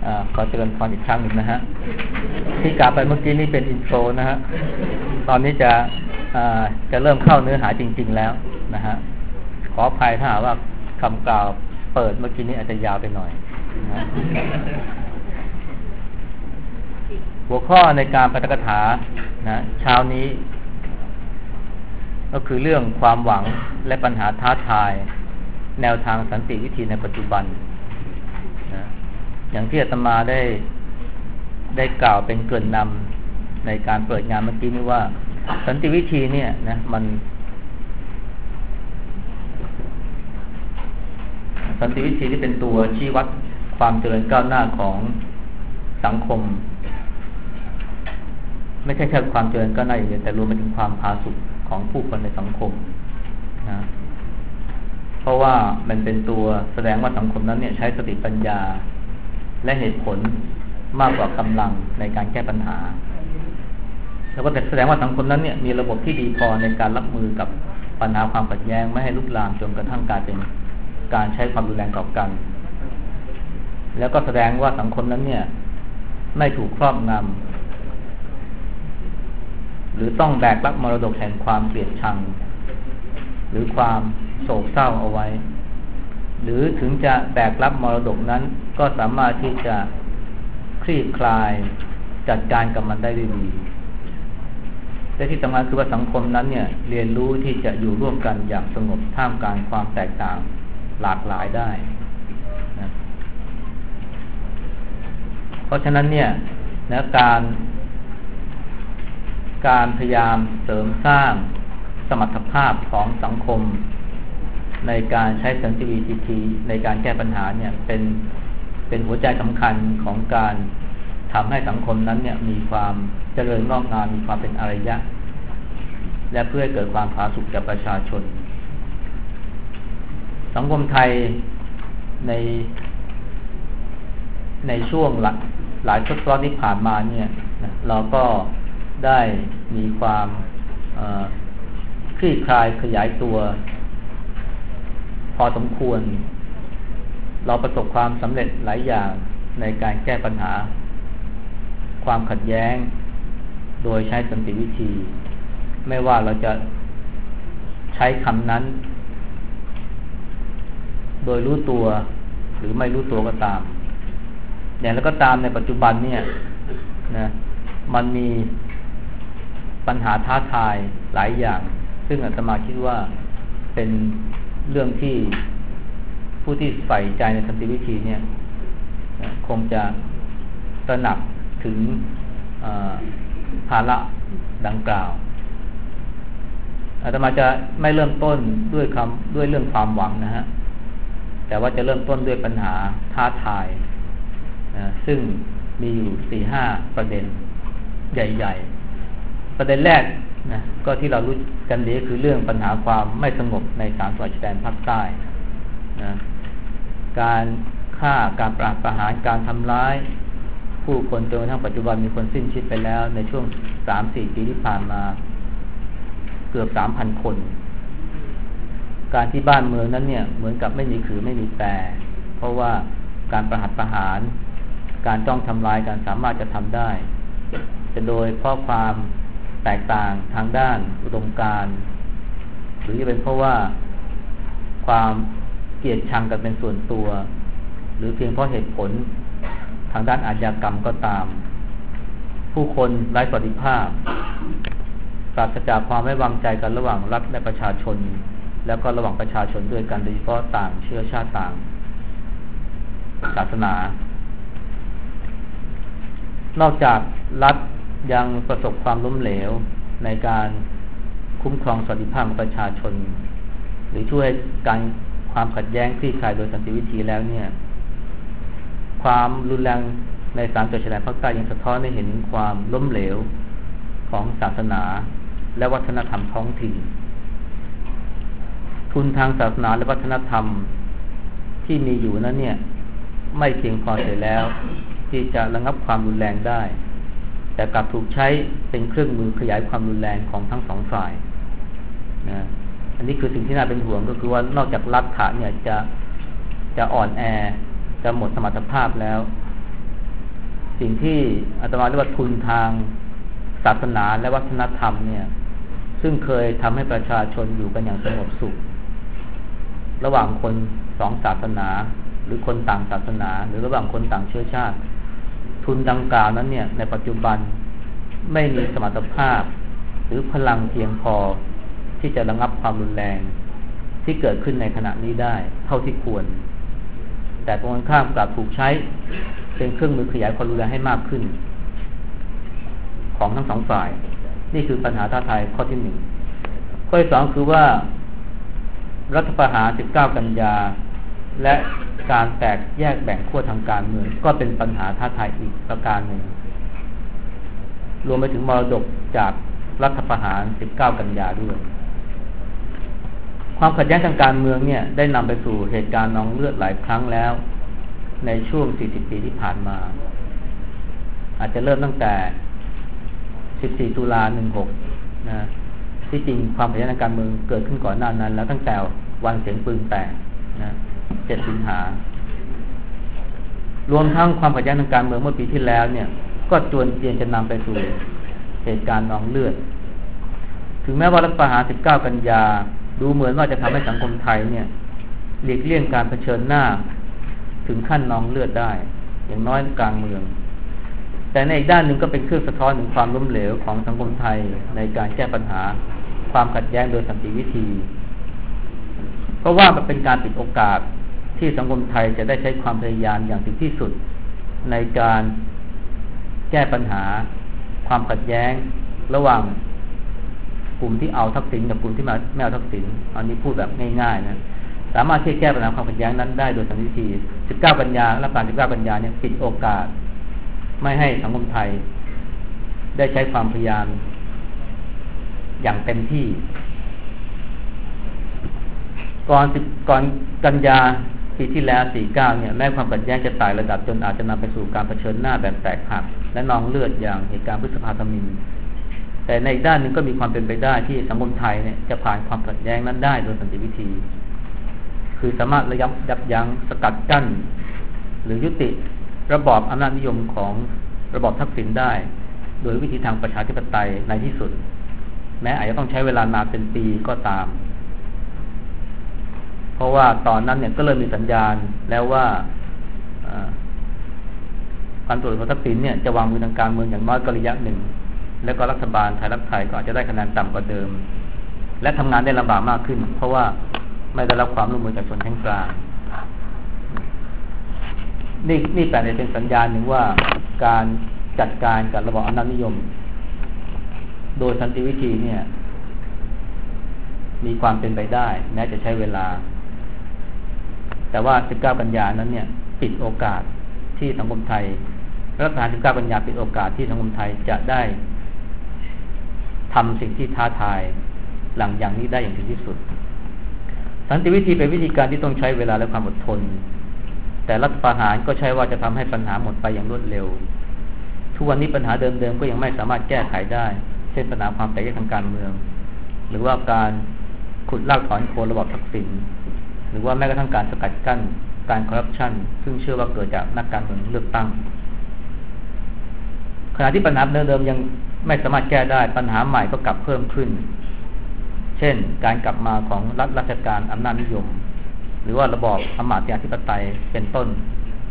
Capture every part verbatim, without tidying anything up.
ขอเจริญพรอีกครั้งหนึ่งนะฮะที่กล่าวไปเมื่อกี้นี่เป็นอินโทรนะฮะตอนนี้จะจะเริ่มเข้าเนื้อหาจริงๆแล้วนะฮะขออภัยถ้าหากว่าคำกล่าวเปิดเมื่อกี้นี้อาจจะยาวไปหน่อยนะหัวข้อในการปาฐกถานะเช้านี้ก็คือเรื่องความหวังและปัญหาท้าทายแนวทางสันติวิธีในปัจจุบันนะอย่างที่อาตมาได้ได้กล่าวเป็นเกริ่นนำในการเปิดงานเมื่อกี้นี้ว่าสันติวิธีเนี่ยนะมันสันติวิธีที่เป็นตัวชี้วัดความเจริญก้าวหน้าของสังคมไม่ใช่แค่ความเจริญก้าวหน้าอย่างเดียวแต่รวมไปถึงความผาสุกของผู้คนในสังคมนะเพราะว่ามันเป็นตัวแสดงว่าสังคมนั้นเนี่ยใช้สติปัญญาและเหตุผลมากกว่ากำลังในการแก้ปัญหาแล้วก็แสดงว่าสังคมนั้นเนี่ยมีระบบที่ดีพอในการรับมือกับปัญหาความขัดแย้งไม่ให้ลุกลามจนกระทั่งกลายเป็นการใช้ความรุนแรงต่อกันแล้วก็แสดงว่าสังคมนั้นเนี่ยไม่ถูกครอบงำหรือต้องแบกรับมรดกแห่งความเกลียดชังหรือความโศกเศร้าเอาไว้หรือถึงจะแบกรับมรดกนั้นก็สามารถที่จะคลี่คลายจัดการกับมันได้ด้วยดีแต่ที่สำคัญคือว่าสังคมนั้นเนี่ยเรียนรู้ที่จะอยู่ร่วมกันอย่างสงบท่ามกลางความแตกต่างหลากหลายได้นะเพราะฉะนั้นเนี่ยนะการการพยายามเสริมสร้างสมรรถภาพของสังคมในการใช้สันติวิธีในการแก้ปัญหาเนี่ยเป็นเป็นหัวใจสำคัญของการทำให้สังคมนั้นเนี่ยมีความเจริญงอกงามมีความเป็นอารยะและเพื่อให้เกิดความผาสุกแก่ประชาชนสังคมไทยในในช่วงหลักหลายทศวรรษที่ผ่านมาเนี่ยเราก็ได้มีความคลี่คลายขยายตัวพอสมควรเราประสบความสำเร็จหลายอย่างในการแก้ปัญหาความขัดแย้งโดยใช้สันติวิธีไม่ว่าเราจะใช้คำนั้นโดยรู้ตัวหรือไม่รู้ตัวก็ตามอย่างแล้วก็ตามในปัจจุบันเนี่ยนะมันมีปัญหาท้าทายหลายอย่างซึ่งอาตมาคิดว่าเป็นเรื่องที่ผู้ที่ใฝ่ใจในสันติวิธีเนี่ยคงจะตระหนักถึงภาระดังกล่าวอาตมาจะไม่เริ่มต้นด้วยคำด้วยเรื่องความหวังนะฮะแต่ว่าจะเริ่มต้นด้วยปัญหาท้าทายนะซึ่งมีอยู่ สี่ห้า ประเด็นใหญ่ๆประเด็นแรกนะก็ที่เรารู้กันดีคือเรื่องปัญหาความไม่สงบในสามจังหวัดชายแดนภาคใต้นะการฆ่าการปราบประหารการทำร้ายผู้คนจนกระทั่งปัจจุบันมีคนสิ้นชีวิตไปแล้วในช่วง สามสี่ ปีที่ผ่านมาเกือบ สามพัน คนการที่บ้านเมืองนั้นเนี่ยเหมือนกับไม่มีขื่อไม่มีแปรเพราะว่าการประหัตประหารการจ้องทำลายการสามารถจะทำได้จะโดยเพราะความแตกต่างทางด้านอุดมการณ์หรือจะเป็นเพราะว่าความเกลียดชังกันเป็นส่วนตัวหรือเพียงเพราะเหตุผลทางด้านอาชญากรรมก็ตามผู้คนไร้สวัสดิภาพปราศจากความไว้วางใจกันระหว่างรัฐและประชาชนแล้วก็ระหว่างประชาชนด้วยกันโดยเฉพาะต่างเชื้อชาติต่างศาสนานอกจากรัฐยังประสบความล้มเหลวในการคุ้มครองสวัสดิภาพของประชาชนหรือช่วยการความขัดแย้งคลี่คลายโดยสันติวิธีแล้วเนี่ยความรุนแรงในสามจังหวัดชายแดนภาคใต้ยังสะท้อนให้เห็นความล้มเหลวของศาสนาและวัฒนธรรมท้องถิ่นทุนทางศาสนาและวัฒนธรรมที่มีอยู่นั้นเนี่ยไม่เพียงพอเสียแล้วที่จะระงับความรุนแรงได้แต่กลับถูกใช้เป็นเครื่องมือขยายความรุนแรงของทั้งสองฝ่ายนะอันนี้คือสิ่งที่น่าเป็นห่วงก็คือว่านอกจากรัฐะเนี่ยจะจะอ่อนแอจะหมดสมรรถภาพแล้วสิ่งที่อาตมาเรียกว่าทุนทางศาสนาและวัฒนธรรมเนี่ยซึ่งเคยทำให้ประชาชนอยู่กันอย่างสงบสุขระหว่างคนสองศาสนาหรือคนต่างศาสนาหรือระหว่างคนต่างเชื้อชาติทุนดังกล่าวนั้นเนี่ยในปัจจุบันไม่มีสมรรถภาพหรือพลังเพียงพอที่จะระงับความรุนแรงที่เกิดขึ้นในขณะนี้ได้เท่าที่ควรแต่ตรงกันข้ามกลับถูกใช้เป็นเครื่องมือขยายความรุนแรงให้มากขึ้นของทั้งสองฝ่ายนี่คือปัญหาท้าทายข้อที่หนึ่งข้อที่สองคือว่ารัฐประหารสิบเก้ากันยาและการแตกแยกแบ่งขั้วทางการเมืองก็เป็นปัญหาท้าทายอีกประการหนึ่งรวมไปถึงมรดกจากรัฐประหารสิบเก้ากันยาด้วยความขัดแย้งทางการเมืองเนี่ยได้นำไปสู่เหตุการณ์นองเลือดหลายครั้งแล้วในช่วงสี่สิบปีที่ผ่านมาอาจจะเริ่มตั้งแต่สิบสี่ตุลาหนึ่งหกนะที่จริงความขัดแย้งทางการเมืองเกิดขึ้นก่อนหน้านั้นแล้วตั้งแต่วันเสียงปืนแตกนะเจ็ดสิงหารวมทั้งความขัดแย้งทางการเมืองเมื่อปีที่แล้วเนี่ยก็จวนเจียนจะนำไปสู่เหตุการณ์นองเลือดถึงแม้ว่ารัฐประหารสิบเก้ากันยาดูเหมือนว่าจะทำให้สังคมไทยเนี่ยหลีกเลี่ยงการเผชิญหน้าถึงขั้นนองเลือดได้อย่างน้อยกลางเมืองแต่ในอีกด้านหนึ่งก็เป็นเครื่องสะท้อนถึงความล้มเหลวของสังคมไทยในการแก้ปัญหาความขัดแย้งโดยสันติวิธีเพราะว่ามันเป็นการปิดโอกาสที่สังคมไทยจะได้ใช้ความพยายามอย่างถึงที่สุดในการแก้ปัญหาความขัดแย้งระหว่างกลุ่มที่เอาทักษิณกับกลุ่มที่ไม่เอาทักษิณอันนี้พูดแบบง่ายๆนะสามารถที่จะแก้ปัญหาความขัดแย้งนั้นได้โดยสันติวิธีสิบเก้ากันยารัฐประหารสิบเก้ากันยาเนี่ยปิดโอกาสไม่ให้สังคมไทยได้ใช้ความพยายามอย่างเต็มที่ก่อนสิบก่อนกันยาปีที่แล้วสี่สิบเก้าเนี่ยแม้ความขัดแย้งจะไต่ระดับจนอาจจะนำไปสู่การเผชิญหน้าแบบแตกหักและนองเลือดอย่างเหตุการณ์พฤษภาธมิฬแต่ในอีกด้านหนึ่งก็มีความเป็นไปได้ที่สังคมไทยเนี่ยจะผ่านความขัดแย้งนั้นได้โดยสันติวิธีคือสามารถระยับยับยั้งสกัดกั้นหรือยุติระบอบอำนาจนิยมของระบอบทักษิณได้โดยวิธีทางประชาธิปไตยในที่สุดแม้อาจจะต้องใช้เวลานานเป็นปีก็ตามเพราะว่าตอนนั้นเนี่ยก็เลยมีสัญญาณแล้วว่าการตรวจของทักษิณเนี่ยจะวางมือทางการเมืองอย่างน้อยก็ระยะหนึ่งแล้วก็รัฐบาลไทยรักไทยก็อาจจะได้คะแนนต่ำกว่าเดิมและทำงานได้ลำบากมากขึ้นเพราะว่าไม่ได้รับความร่วมมือจากชนชั้นกลางนี่นี่แต่เป็นสัญญาณหนึ่งว่าการจัดการกับระบอบอำนาจนิยมโดยสันติวิธีเนี่ยมีความเป็นไปได้แม้จะใช้เวลาแต่ว่าสิบเก้ากันยานั้นเนี่ยปิดโอกาสที่สังคมไทยรัฐประหารสิบเก้ากันยาปิดโอกาสที่สังคมไทยจะได้ทำสิ่งที่ท้าทายหลังอย่างนี้ได้อย่างถึงที่สุดสันติวิธีเป็นวิธีการที่ต้องใช้เวลาและความอดทนแต่รัฐประหารก็ใช่ว่าจะทำให้ปัญหาหมดไปอย่างรวดเร็วทุกวันนี้ปัญหาเดิมๆก็ยังไม่สามารถแก้ไขได้เช่นปัญหาความแตกแยกทางการเมืองหรือว่าการขุดรากถอนโคนระบอบทักษิณหรือว่าแม้กระทั่งการสกัดกั้นการคอร์รัปชันซึ่งเชื่อว่าเกิดจากนักการเมืองเลือกตั้งขณะที่ปัญหาเดิมๆยังไม่สามารถแก้ได้ปัญหาใหม่ก็กลับเพิ่มขึ้นเช่นการกลับมาของรัฐราชการอำนาจนิยมหรือว่าระบอบอำมาตย์ธิปไตยเป็นต้น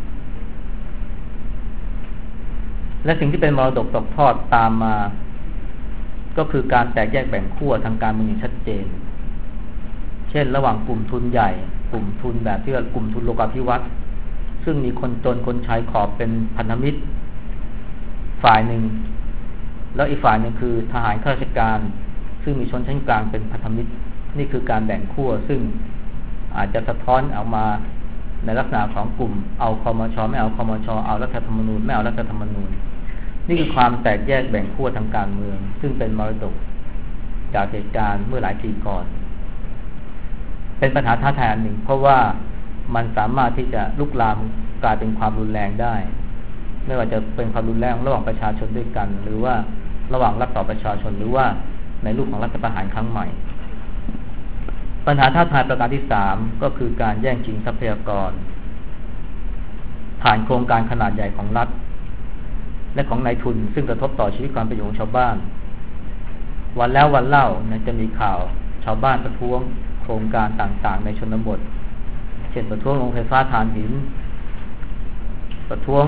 และสิ่งที่เป็นมรดกตกทอดตามมาก็คือการแตกแยกแบ่งขั้วทางการเมืองอย่างชัดเจนเช่นระหว่างกลุ่มทุนใหญ่กลุ่มทุนแบบที่เรียกกลุ่มทุนโลกาภิวัตน์ซึ่งมีคนจนคนชายขอบเป็นพันธมิตรฝ่ายหนึ่งแล้วอีกฝ่ายหนึ่งคือทหารข้าราชการซึ่งมีชนชั้นกลางเป็นพันธมิตรนี่คือการแบ่งขั้วซึ่งอาจจะสะท้อนออกมาในลักษณะของกลุ่มเอาคมช.ไม่เอาคมช.เอารัฐธรรมนูญไม่เอารัฐธรรมนูญนี่คือความแตกแยกแบ่งขั้วทางการเมืองซึ่งเป็นมรดกจากเหตุการณ์เมื่อหลายปีก่อนเป็นปัญหาท้าทายอันหนึ่งเพราะว่ามันสามารถที่จะลุกลามกลายเป็นความรุนแรงได้ไม่ว่าจะเป็นความรุนแรงระหว่างประชาชนด้วยกันหรือว่าระหว่างรัฐต่อประชาชนหรือว่าในรูปของรัฐประหารครั้งใหม่ปัญหาท้าทายประการที่สามก็คือการแย่งชิงทรัพยากรผ่านโครงการขนาดใหญ่ของรัฐและของนายทุนซึ่งกระทบต่อชีวิตความเป็นอยู่ของชาวบ้านวันแล้ววันเล่านะจะมีข่าวชาวบ้านประท้วงโครงการต่างๆในชนบทเช่นประท้วงโรงไฟฟ้าถ่านหินประท้วง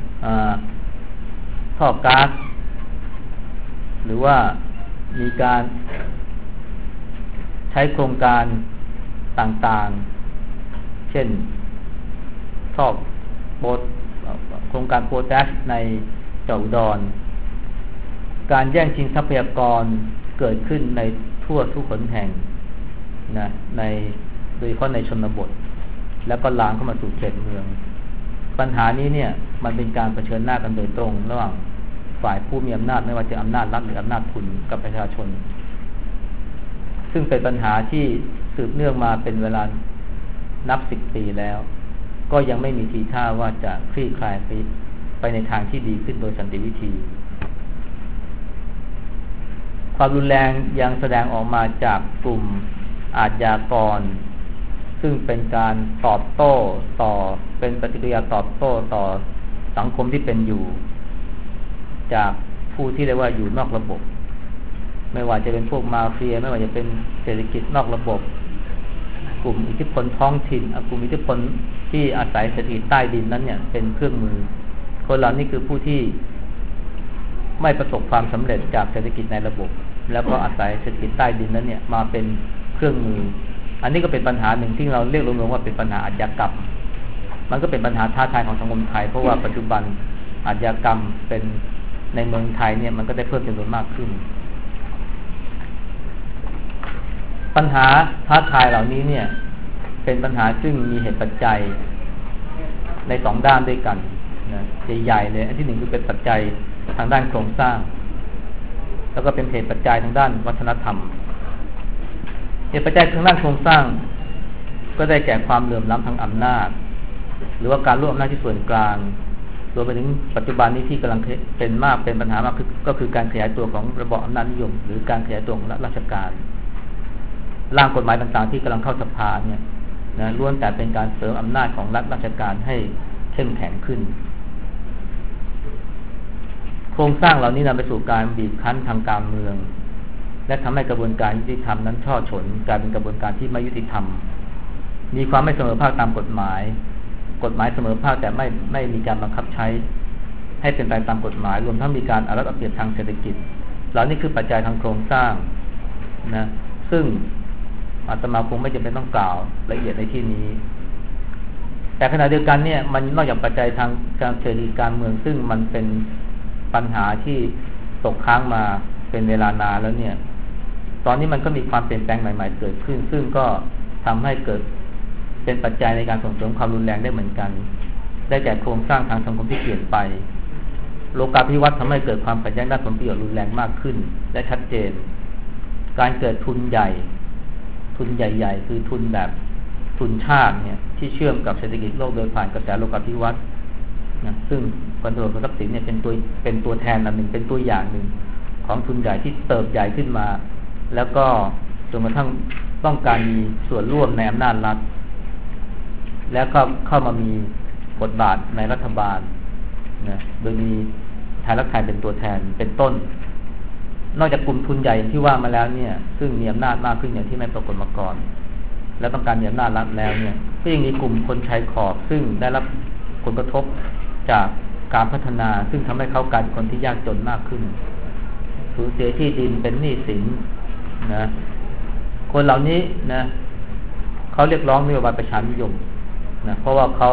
ท่อก๊าซหรือว่ามีการใช้โครงการต่างๆเช่นท่อโบสโครงการโปรแทสในจังหวัดอุดรการแย่งชิงทรัพยากรเกิดขึ้นในทั่วทุกหนแห่งนะในโดยเฉพาะในชนบทแล้วก็ลามเข้ามาสู่เขตเมืองปัญหานี้เนี่ยมันเป็นการเผชิญหน้ากันโดยตรงระหว่างฝ่ายผู้มีอำนาจไม่ว่าจะอำนาจรัฐหรืออำนาจทุนกับประชาชนซึ่งเป็นปัญหาที่สืบเนื่องมาเป็นเวลานับสิบปีแล้วก็ยังไม่มีทีท่าว่าจะคลี่คลายไปไปในทางที่ดีขึ้นโดยสันติวิธีความรุนแรงยังแสดงออกมาจากกลุ่มอาชญากรซึ่งเป็นการตอบโต้ต่อเป็นปฏิกิริยาตอบโต้ต่อสังคมที่เป็นอยู่จากผู้ที่เรียกว่าอยู่นอกระบบไม่ว่าจะเป็นพวกมาเฟียไม่ว่าจะเป็นเศรษฐกิจนอกระบบกลุ่มอิทธิพลท้องถิ่นกลุ่มอิทธิพลที่อาศัยเศรษฐกิจใต้ดินนั้นเนี่ยเป็นเครื่องมือคนเหล่านี้คือผู้ที่ไม่ประสบความสำเร็จจากเศรษฐกิจในระบบแล้วก็อาศัยเศรษฐกิจใต้ดินนั้นเนี่ยมาเป็นเครื่องมืออันนี้ก็เป็นปัญหาหนึ่งที่เราเรียกรวมๆว่าเป็นปัญหาอาชญากรรมมันก็เป็นปัญหาท้าทายของสังคมไทยเพราะว่าปัจจุบันอาชญากรรมเป็นในเมืองไทยเนี่ยมันก็ได้เพิ่มจำนวนมากขึ้นปัญหาท้าทายเหล่านี้เนี่ยเป็นปัญหาซึ่งมีเหตุปัจจัยในสองด้านด้วยกันนะใหญ่ๆเลยอันที่หนึ่งคือเป็นปัจจัยทางด้านโครงสร้างแล้วก็เป็นเหตุปัจจัยทางด้านวัฒนธรรมเหตุปัจจัยทางด้านโครงสร้างก็ได้แก่ความเหลื่อมล้ำทางอำนาจหรือว่าการร่วมอำนาจที่ส่วนกลางรวมไปถึงปัจจุบันนี้ที่กำลังเป็นมากเป็นปัญหามากก็คือการขยายตัวของระบอบอำนาจนิยมหรือการขยายตัวของรัฐราชการร่างกฎหมายต่างๆที่กำลังเข้าสภาเนี่ยนะล้วนแต่เป็นการเสริมอำนาจของรัฐราชการให้เข้มแข็งขึ้นโครงสร้างเหล่านี้นำไปสู่การบีบคั้นทางการเมืองและทำให้กระบวนการยุติธรรมนั้นช่อฉนกลายเป็นกระบวนการที่ไม่ยุติธรรมมีความไม่เสมอภาคตามกฎหมายกฎหมายเสมอภาคแต่ไม่ไม่มีการบังคับใช้ให้เป็นไปตามกฎหมายรวมทั้งมีการเอารัดเอาเปรียบทางเศรษฐกิจเหล่านี้คือปัจจัยทางโครงสร้างนะซึ่งอาตมาคงไม่จำเป็นต้องกล่าวละเอียดในที่นี้แต่ขณะเดียวกันเนี่ยมันนอกจากปัจจัยทางการเศรษฐกิจการเมืองซึ่งมันเป็นปัญหาที่ตกค้างมาเป็นเวลานานแล้วเนี่ยตอนนี้มันก็มีความเปลี่ยนแปลงใหม่ๆเกิดขึ้นซึ่งก็ทำให้เกิดเป็นปัจจัยในการส่งเสริมความรุนแรงได้เหมือนกันได้แก่โครงสร้างทางสังคมที่เปลี่ยนไปโลกาภิวัตน์ทำให้เกิดความขัดแย้งด้านผลประโยชน์รุนแรงมากขึ้นและชัดเจนการเกิดทุนใหญ่ทุนใหญ่ๆคือทุนแบบทุนชาติเนี่ยที่เชื่อมกับเศรษฐกิจโลกโดยผ่านกระแสโลกาภิวัตน์นะซึ่งพลตำรวจโททักษิณเนี่ยเป็นตัวเป็นตัวแทนอันหนึ่งเป็นตัวอย่างหนึ่งของทุนใหญ่ที่เติบใหญ่ขึ้นมาแล้วก็จนกระทั่งต้องการมีส่วนร่วมในอำนาจรัฐแล้วก็เข้ามามีบทบาทในรัฐบาลนะโดยมีไทยรักไทยเป็นตัวแทนเป็นต้นนอกจากกลุ่มทุนใหญ่อย่างที่ว่ามาแล้วเนี่ยซึ่งมีอำนาจมากขึ้นอย่างที่ไม่ปรากฏมาก่อนและต้องการมีอำนาจรัฐแล้วเนี่ยก็ยังมีกลุ่มคนชายขอบซึ่งได้รับผลกระทบจากการพัฒนาซึ่งทำให้เขากลายเป็นคนที่ยากจนมากขึ้นสูญเสียที่ดินเป็นหนี้สินนะคนเหล่านี้นะเขาเรียกร้องนโยบายประชานิยมนะเพราะว่าเขา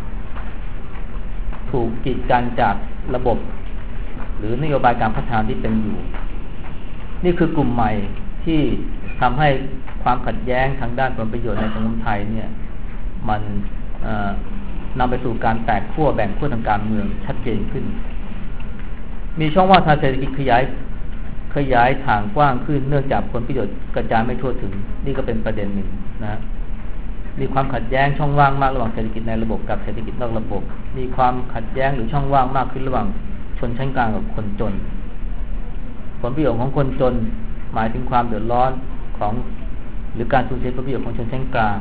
ถูกกีดกันจากระบบหรือนโยบายการพัฒนาที่เป็นอยู่นี่คือกลุ่มใหม่ที่ทำให้ความขัดแย้งทางด้านผลประโยชน์ในสังคมไทยเนี่ยมันนำไปสู่การแตกขั้วแบ่งขั้วทางการเมืองชัดเจนขึ้นมีช่องว่างทางเศรษฐกิจขยายขยายทางกว้างขึ้นเนื่องจากผลประโยชน์กระจายไม่ทั่วถึงนี่ก็เป็นประเด็นหนึ่งนะมีความขัดแย้งช่องว่างมากระหว่างเศรษฐกิจในระบบกับเศรษฐกิจนอกระบบมีความขัดแย้งหรือช่องว่างมากขึ้นระหว่างชนชั้นกลางกับคนจนผลประโยชน์ของคนจนหมายถึงความเดือดร้อนของหรือการสูญเสียผลประโยชน์ของชนชั้นกลาง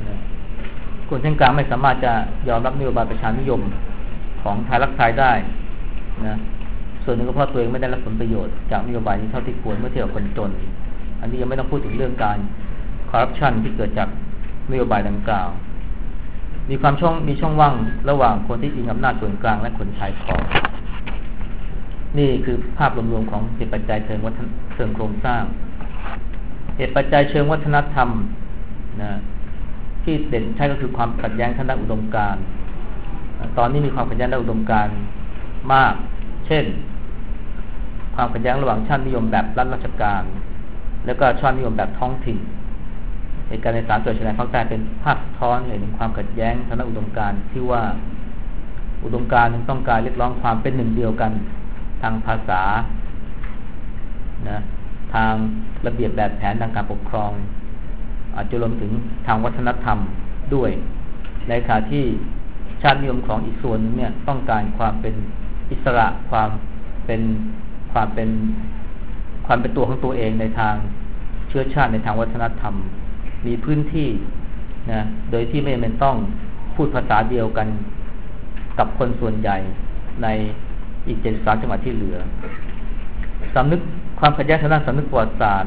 คนชั้นกลางไม่สามารถจะยอมรับนโยบายประชานิยมของไทยรักไทยได้นะส่วนหนึ่งก็เพราะตัวเองไม่ได้รับผลประโยชน์จากนโยบายนี้เท่าที่ควรเมื่อเทียบกับคนจนอันนี้ยังไม่ต้องพูดถึงเรื่องการคอร์รัปชันที่เกิดจากนโยบายดังกล่าวมีความช่องมีช่องว่างระหว่างคนที่อิงอำนาจส่วนกลางและคนชายขอบนี่คือภาพรวมๆของเหตุปัจจัยเชิงวัฒนเชิงโครงสร้างเหตุปัจจัยเชิงวัฒนธรรมนะที่เด่นใช่ก็คือความขัดแย้งทางด้านอุดมการณ์ตอนนี้มีความขัดแย้งด้านอุดมการณ์มากเช่นความขัดแย้งระหว่างชาตินิยมแบบรัฐราชการแล้วก็ชาตินิยมแบบท้องถิ่นเหตุการณ์ในสามจังหวัดชายแดนภาคใต้เป็นภาพสะท้อนให้เห็นความขัดแย้งทางด้านอุดมการณ์ที่ว่าอุดมการณ์ต้องการเรียกร้องความเป็นหนึ่งเดียวกันทางภาษานะทางระเบียบแบบแผนทางการปกครองอาจจะรวมถึงทางวัฒนธรรมด้วยในขณะที่ชาตินิยมของอีกส่วนนึงเนี่ยต้องการความเป็นอิสระความเป็นความเป็นความเป็นตัวของตัวเองในทางเชื้อชาติในทางวัฒนธรรมมีพื้นที่นะโดยที่ไม่จำเป็นต้องพูดภาษาเดียวกันกับคนส่วนใหญ่ในอีกเจ็ดสิบสามจังหวัดที่เหลือสำนึกความขัดแย้งทางด้านสำนึกประวัติศาสตร์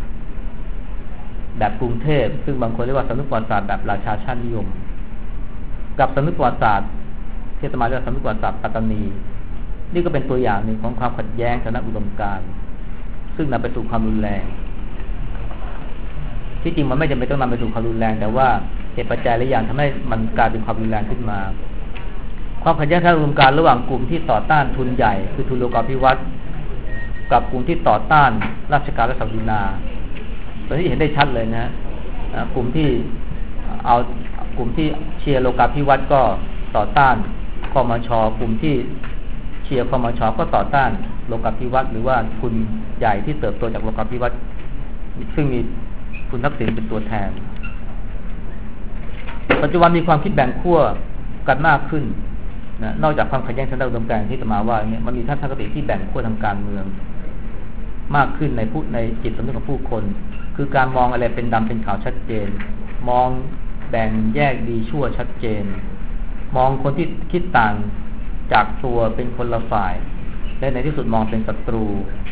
แบบกรุงเทพซึ่งบางคนเรียกว่าสำนึกประวัติศาสตร์แบบราชาชาตินิยมกับสำนึกประวัติศาสตร์ที่อาตมาเรียกว่าสำนึกประวัติศาสตร์ปัตตานีนี่ก็เป็นตัวอย่างหนึ่งของความขัดแย้งทางด้านอุดมการณ์ซึ่งนำไปสู่ความรุนแรงที่จริงมันไม่จำเป็นต้องนำไปสู่ความรุนแรงแต่ว่าเหตุปัจจัยหลายอย่างทำให้มันกลายเป็นความรุนแรงขึ้นมาความขัดแย้งทางอุดมการณ์ระหว่างกลุ่มที่ต่อต้านทุนใหญ่คือทุนโลกาภิวัตน์กับกลุ่มที่ต่อต้านราชการและศักดินาตอนนี้เห็นได้ชัดเลยนะกลุ่มที่เอากลุ่มที่เชียร์โลกาภิวัตน์ก็ต่อต้านคมช.กลุ่มที่เชียร์คมช.ก็ต่อต้านโลกาภิวัตน์หรือว่าทุนใหญ่ที่เติบโตจากโลกาภิวัตน์ซึ่งมีคุณทักษิณเป็นตัวแทนปัจจุบันมีความคิดแบ่งขั้วกันมากขึ้นนะนอกจากความขัดแย้งทางด้านอุดมการณ์ที่อาตมาว่าเนี่ยมันมีทัศนคติที่แบ่งขั้วทางการเมืองมากขึ้นในผู้ในจิตสำนึกของผู้คนคือการมองอะไรเป็นดำเป็นขาวชัดเจนมองแบ่งแยกดีชั่วชัดเจนมองคนที่คิดต่างจากตัวเป็นคนละฝ่ายและในที่สุดมองเป็นศัตรู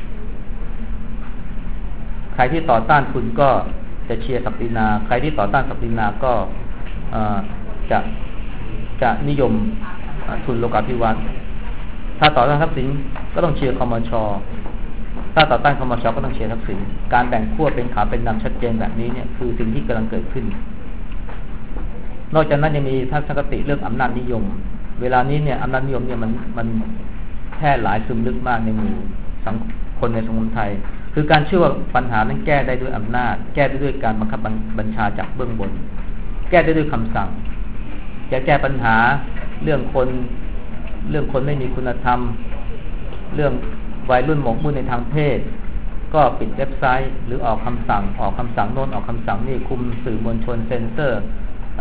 ใครที่ต่อต้านคุณก็จะเชียร์ศักดินาใครที่ต่อต้านศักดินาก็จะจะนิยมทุนโลกาภิวัตน์ถ้าต่อต้านทักษิณก็ต้องเชียร์คมช.ถ้าต่อต้านคมช.ก็ต้องเชียร์ทักษิณการแบ่งขั้วเป็นขาวเป็นดำชัดเจนแบบนี้เนี่ยคือสิ่งที่กำลังเกิดขึ้นนอกจากนั้นยังมีทัศนคติเรื่องอำนาจนิยมเวลานี้เนี่ยอำนาจนิยมเนี่ยมันมันแพร่หลายซึมลึกมากในหมู่สังคมในสังคมไทยคือการเชื่อว่าปัญหานั้นแก้ได้ด้วยอำนาจแก้ได้ด้วยการบังคับบัญชาจากเบื้องบนแก้ได้ด้วยคำสั่งจะแก้ปัญหาเรื่องคนเรื่องคนไม่มีคุณธรรมเรื่องวัยรุ่นหมกมุ่นในทางเพศก็ปิดเว็บไซต์หรือออกคำสั่งออกคำสั่งโน้นออกคำสั่งนี่คุมสื่อมวลชนเซ็นเซอร์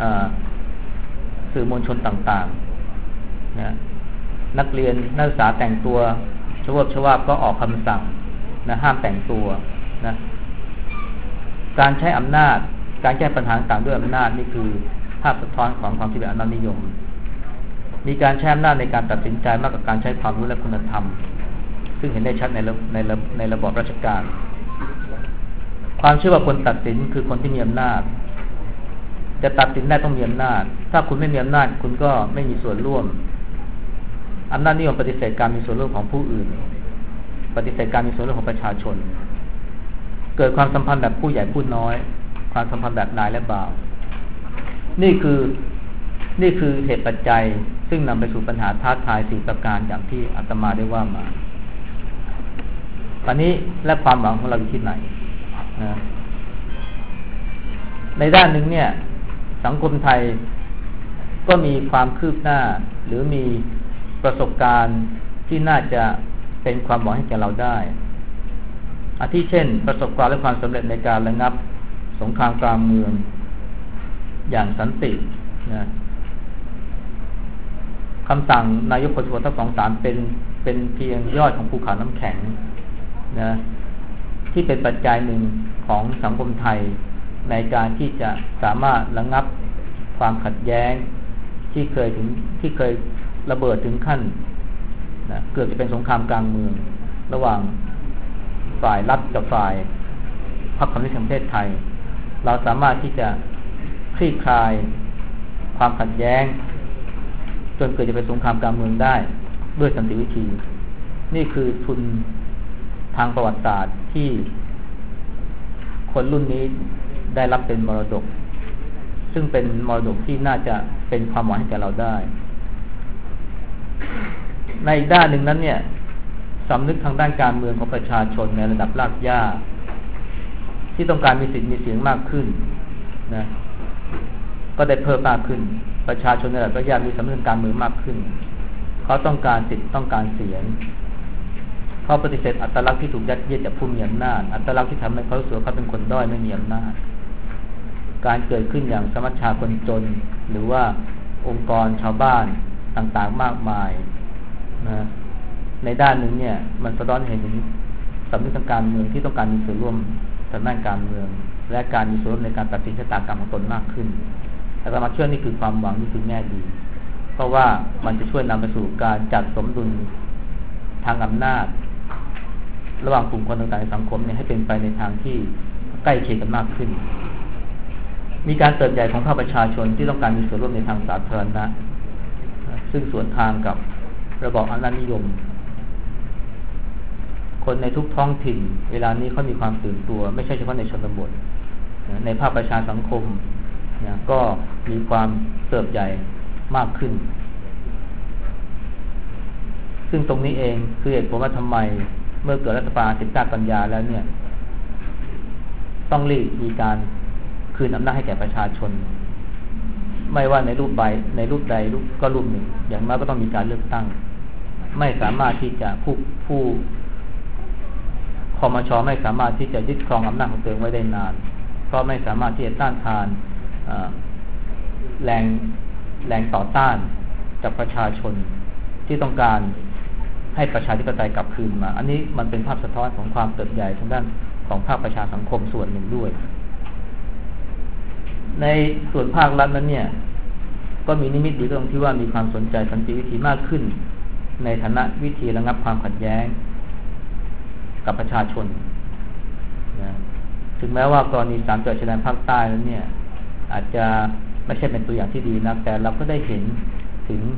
สื่อมวลชนต่างๆนะนักเรียนนักศึกษาแต่งตัวชวบชวาบก็ออกคำสั่งนะห้ามแต่งตัวนะการใช้อำนาจการแก้ปัญหาต่างด้วยอำนาจนี่คือภาพสะท้อนของความคิดแบบอำนาจนิยมมีการใช้อำนาจในการตัดสินใจมากกว่าการใช้ความรู้และคุณธรรมซึ่งเห็นได้ชัดในในในระบบราชการความเชื่อว่าคนตัดสินคือคนที่มีอำนาจจะตัดสินได้ต้องมีอำนาจถ้าคุณไม่มีอำนาจคุณก็ไม่มีส่วนร่วมอำนาจนิยมปฏิเสธการมีส่วนร่วมของผู้อื่นปฏิเสธการมีส่วนร่วมของประชาชนเกิดความสัมพันธ์แบบผู้ใหญ่ผู้น้อยความสัมพันธ์แบบนายและบ่าวนี่คือนี่คือเหตุปัจจัยซึ่งนำไปสู่ปัญหาท้าทายสี่ประการอย่างที่อาตมาได้ว่ามาตอนนี้และความหวังของเราอยู่ที่ไหนนะในด้านหนึ่งเนี่ยสังคมไทยก็มีความคืบหน้าหรือมีประสบการณ์ที่น่าจะเป็นความหวังให้แก่เราได้อาทิเช่นประสบการณ์และความสำเร็จในการระงับสงครามกลางเมืองอย่างสันตินะคำสั่งนายกคนที่ทั้งสองสามเป็นเป็นเพียงยอดของภูเขาน้ำแข็งนะที่เป็นปัจจัยหนึ่งของสังคมไทยในการที่จะสามารถระงับความขัดแย้งที่เคยถึงที่เคยระเบิดถึงขั้นนะเกือบจะเป็นสงครามกลางเมืองระหว่างฝ่ายรัฐกับฝ่ายพรรคคอมมิวนิสต์แห่งประเทศไทยเราสามารถที่จะคลี่คลายความขัดแย้งจนเกิดจะเป็นสงครามกลางเมืองได้ด้วยสันติวิธีนี่คือทุนทางประวัติศาสตร์ที่คนรุ่นนี้ได้รับเป็นมรดกซึ่งเป็นมรดกที่น่าจะเป็นความหวังให้แก่เราได้ในอีกด้านหนึ่งนั้นเนี่ยสำนึกทางด้านการเมืองของประชาชนในระดับรากหญ้าที่ต้องการมีสิทธิ์มีเสียงมากขึ้นนะก็ได้เพิ่มมากขึ้นประชาชนในระดับรากหญ้ามีสำนึกทางการเมืองมากขึ้นเขาต้องการสิทธิ์ต้องการเสียงเขาปฏิเสธอัตลักษณ์ที่ถูกยัดเยียดจากผู้มีอำนาจอัตลักษณ์ที่ทำให้เขารู้สึกว่าเขาเป็นคนด้อยไม่มีอำนาจการเกิดขึ้นอย่างสมัชชาคนจนหรือว่าองค์กรชาวบ้านต่างๆมากมายนะในด้านหนึ่งเนี่ยมันสะท้อนเห็นถึงสำนึกทางการเมืองที่ต้องการมีส่วนร่วมทางด้านการเมืองและการมีส่วนร่วมในการตัดสินชะตากรรมของตนมากขึ้นแต่มาเชื่อนี่คือความหวังนี่คือแง่ดีเพราะว่ามันจะช่วยนำไปสู่การจัดสมดุลทางอำนาจระหว่างกลุ่มคนต่างๆในสังคมเนี่ยให้เป็นไปในทางที่ใกล้เคียงกันมากขึ้นมีการเติบใหญ่ของภาคประชาชนที่ต้องการมีส่วนร่วมในทางสาธารณะซึ่งสวนทางกับระบอบอำนาจนิยมคนในทุกท้องถิ่นเวลานี้เขามีความตื่นตัวไม่ใช่เฉพาะในชนบทในภาคประชาสังคมนะก็มีความเติบใหญ่มากขึ้นซึ่งตรงนี้เองคือเหตุผลว่าทำไมเมื่อเกิดรัฐประหารสิบเก้ากันยาแล้วเนี่ยต้องรีบมีการคืนอำนาจให้แก่ประชาชนไม่ว่าในรูปใบในรูปใดรูปก็รูปหนึ่งอย่างมากก็ต้องมีการเลือกตั้งไม่สามารถที่จะผู้ผู้คมช.ไม่สามารถที่จะยึดครองอำนาจของตัวเองไว้ได้นานเพราะไม่สามารถที่จะต้านทานแรงแรงต่อต้านจากประชาชนที่ต้องการให้ประชาธิปไตยกลับคืนมาอันนี้มันเป็นภาพสะท้อนของความเติบใหญ่ทางด้านของภาคประชาสังคมส่วนหนึ่งด้วยในส่วนภาครัฐนั้นเนี่ยก็มีนิมิตดีตรงที่ว่ามีความสนใจสันติวิธีมากขึ้นในฐานะวิธีระงับความขัดแย้งกับประชาชนนะถึงแม้ว่ากรณีสามจังหวัดชายแดนภาคใต้นั้นเนี่ยอาจจะไม่ใช่เป็นตัวอย่างที่ดีนักแต่เราก็ได้เห็นถึง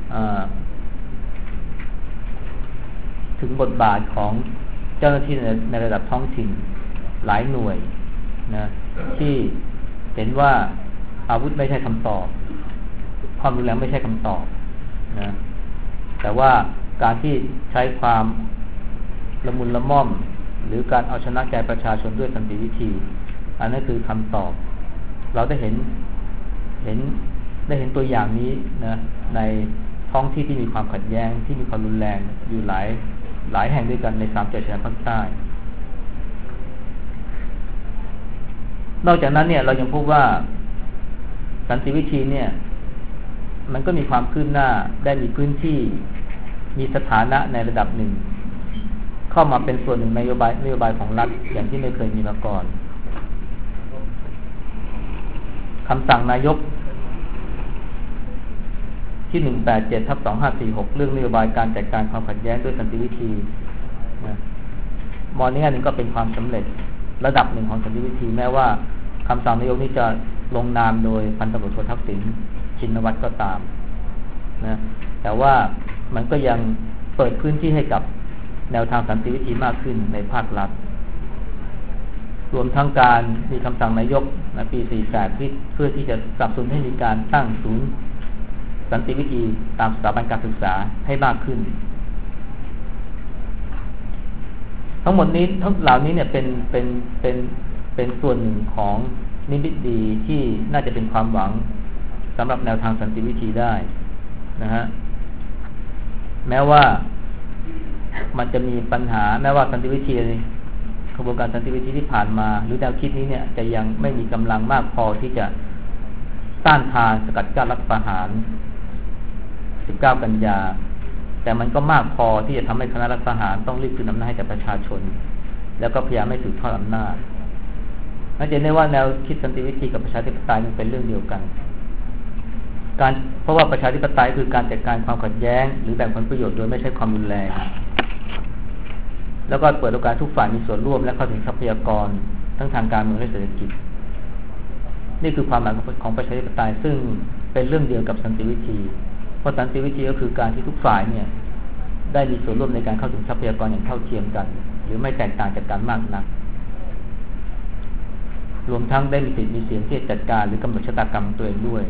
ถึงบทบาทของเจ้าหน้าที่ในในระดับท้องถิ่นหลายหน่วยนะที่เห็นว่าอาวุธไม่ใช่คำตอบความรุนแรงไม่ใช่คำตอบนะแต่ว่าการที่ใช้ความละมุนละม่อมหรือการเอาชนะใจประชาชนด้วยสันติวิธีอันนั้นคือคำตอบเราได้เห็นเห็นได้เห็นตัวอย่างนี้นะในท้องที่ที่มีความขัดแย้งที่มีความรุนแรงอยู่หลายหลายแห่งด้วยกันในสามจังหวัดชายแดนภาคใต้นอกจากนั้นเนี่ยเรายังพบว่าสันติวิธีเนี่ยมันก็มีความคืบหน้าได้มีพื้นที่มีสถานะในระดับหนึ่งเข้ามาเป็นส่วนหนึ่งนโยบายนโยบายของรัฐอย่างที่ไม่เคยมีมาก่อนคำสั่งนายกที่หนึ่งแปดเจ็ดทับสองห้าสี่หกเรื่องนโยบายการจัดการความขัดแย้งด้วยสันติวิธีนะมองในแง่หนึ่งก็เป็นความสำเร็จระดับหนึ่งของสันติวิธีแม้ว่าคำสั่งนายกนี้จะลงนามโดยพันตำรวจโททักษิณชินวัตรก็ตามนะแต่ว่ามันก็ยังเปิดพื้นที่ให้กับแนวทางสันติวิธีมากขึ้นในภาครัฐรวมทั้งการมีคำสั่งนายกในปีสี่สิบแปดเพื่อที่จะสนับสนุนให้มีการตั้งศูนย์สันติวิธีตามสถาบันการศึกษาให้มากขึ้นทั้งหมดนี้ทั้งเหล่านี้เนี่ยเป็นเป็นเป็นเป็นส่วนหนึ่งของนิมิตดีที่น่าจะเป็นความหวังสำหรับแนวทางสันติวิธีได้นะฮะแม้ว่ามันจะมีปัญหาแม้ว่าสันติวิธีกระบวนการสันติวิธีที่ผ่านมาหรือแนวคิดนี้เนี่ยจะยังไม่มีกำลังมากพอที่จะต้านทานสกัดกั้นรัฐประหารสิบเก้ากันยาแต่มันก็มากพอที่จะทำให้คณะรัฐประหารต้องรีบคืนอำนาจให้กับประชาชนแล้วก็พยายามไม่สืบทอดอำนาจนั่นจะเห็นได้ว่าแนวคิดสันติวิธีกับประชาธิปไตยมันเป็นเรื่องเดียวกันการเพราะว่าประชาธิปไตยคือการจัดการความขัดแย้งหรือแบ่งผลประโยชน์โดยไม่ใช้ความรุนแรงแล้วก็เปิดโอกาสทุกฝ่ายมีส่วนร่วมและเข้าถึงทรัพยากรทั้งทางการเมืองและเศรษฐกิจนี่คือความหมายของประชาธิปไตยซึ่งเป็นเรื่องเดียวกับสันติวิธีเพราะสันติวิธีก็คือการที่ทุกฝ่ายเนี่ยได้มีส่วนร่วมในการเข้าถึงทรัพยากรอย่างเท่าเทียมกันหรือไม่แตกต่างจากกันมากนักรวมทั้งได้มีสิทธิมีเสียงที่จะจัดการหรือกำหนดชะตากรรมตัวเองด้วย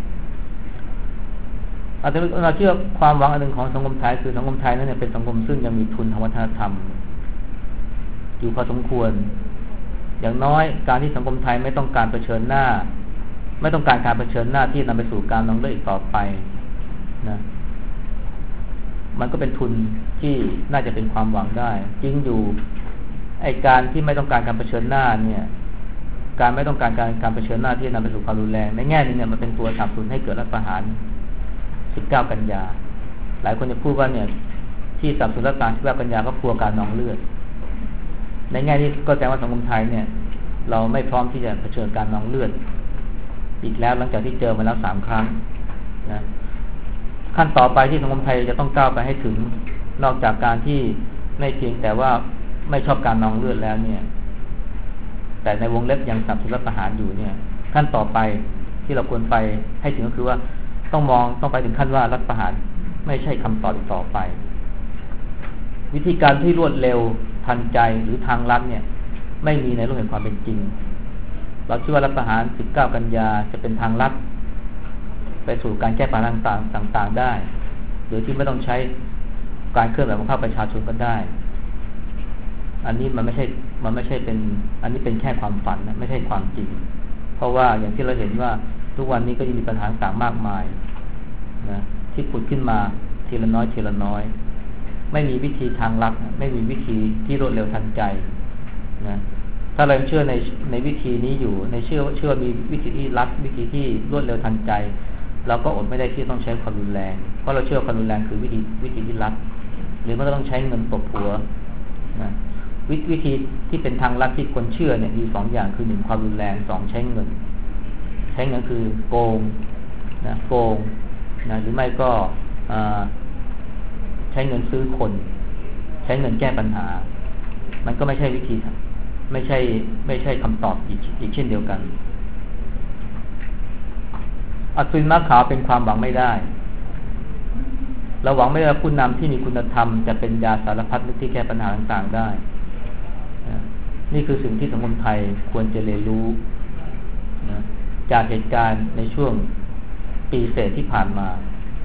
อาจจะเราเชื่อความหวังอันหนึ่งของสังคมไทยคือสังคมไทยนั้นเนี่ยเป็นสังคมซึ่งยังมีทุนทางวัฒนธรรมอยู่พอสมควรอย่างน้อยการที่สังคมไทยไม่ต้องการเผชิญหน้าไม่ต้องการการเผชิญหน้าที่นำไปสู่การล้มเลิกอีกต่อไปนะมันก็เป็นทุนที่น่าจะเป็นความหวังได้จริงอยู่ไอ้การที่ไม่ต้องการการเผชิญหน้าเนี่ยการไม่ต้องการการการเผชิญหน้าที่นำไปสู่ความรุนแรงในแง่นี้เนี่ยมันเป็นตัวสนับสนุนให้เกิดรัฐประหารสิบเก้ากันยาหลายคนจะพูดว่าเนี่ยที่สนับสนุนรัฐประหารสิบเก้ากันยาก็กลัวการนองเลือดในแง่นี้ก็แสดงว่าสังคมไทยเนี่ยเราไม่พร้อมที่จะเผชิญการนองเลือดอีกแล้วหลังจากที่เจอมาแล้วสามครั้งนะขั้นต่อไปที่สังคมไทยจะต้องก้าวไปให้ถึงนอกจากการที่ไม่เพียงแต่ว่าไม่ชอบการนองเลือดแล้วเนี่ยแต่ในวงเล็บยังสนับสนุนรัฐประหารอยู่เนี่ยขั้นต่อไปที่เราควรไปให้ถึงก็คือว่าต้องมองต้องไปถึงขั้นว่ารัฐประหารไม่ใช่คำตอบอีกต่อไปวิธีการที่รวดเร็วทันใจหรือทางลัดเนี่ยไม่มีในโลกแห่งความเป็นจริงเราคิดว่ารัฐประหารสิบเก้ากันยาจะเป็นทางลัดไปสู่การแก้ปัญหาต่างๆต่างๆได้โดยที่ไม่ต้องใช้การเคลื่อนไหวของภาคประชาชนก็ได้อันนี้มันไม่ใช่มันไม่ใช่เป็นอันนี้เป็นแค่ความฝันนะไม่ใช่ความจริงเพราะว่าอย่างที่เราเห็นว่าทุกวันนี้ก็ยังมีปัญหาต่างมากมายนะที่ผุดขึ้นมาทีละน้อยทีละน้อยไม่มีวิธีทางลัดไม่มีวิธีที่รวดเร็วทันใจนะถ้าเราเชื่อในในวิธีนี้อยู่ในเชื่อเชื่อมีวิธีที่ลัดวิธีที่รวดเร็วทันใจเราก็อดไม่ได้ที่ต้องใช้ความรุนแรงเพราะเราเชื่อความรุนแรงคือวิธีวิธีที่ลัดหรือมันก็ต้องใช้เงินตบหัวนะววิธีที่เป็นทางลัดที่คนเชื่อเนี่ยมีสองอย่างคือหนึ่งความรุนแรงสองใช้เงินใช้เงินคือโกงนะโกงนะหรือไม่ก็ใช้เงินซื้อคนใช้เงินแก้ปัญหามันก็ไม่ใช่วิธีไม่ใช่ไม่ใช่คำตอบอีกอีกเช่นเดียวกันอัศวินม้าขาวเป็นความหวังไม่ได้เราหวังไม่ได้ว่าผู้นำที่มีคุณธรรมจะเป็นยาสารพัดที่แก้ปัญหาต่างๆได้นี่คือสิ่งที่สังคมไทยควรจะเรียนรู้นะจากเหตุการณ์ในช่วงปีเศษที่ผ่านมา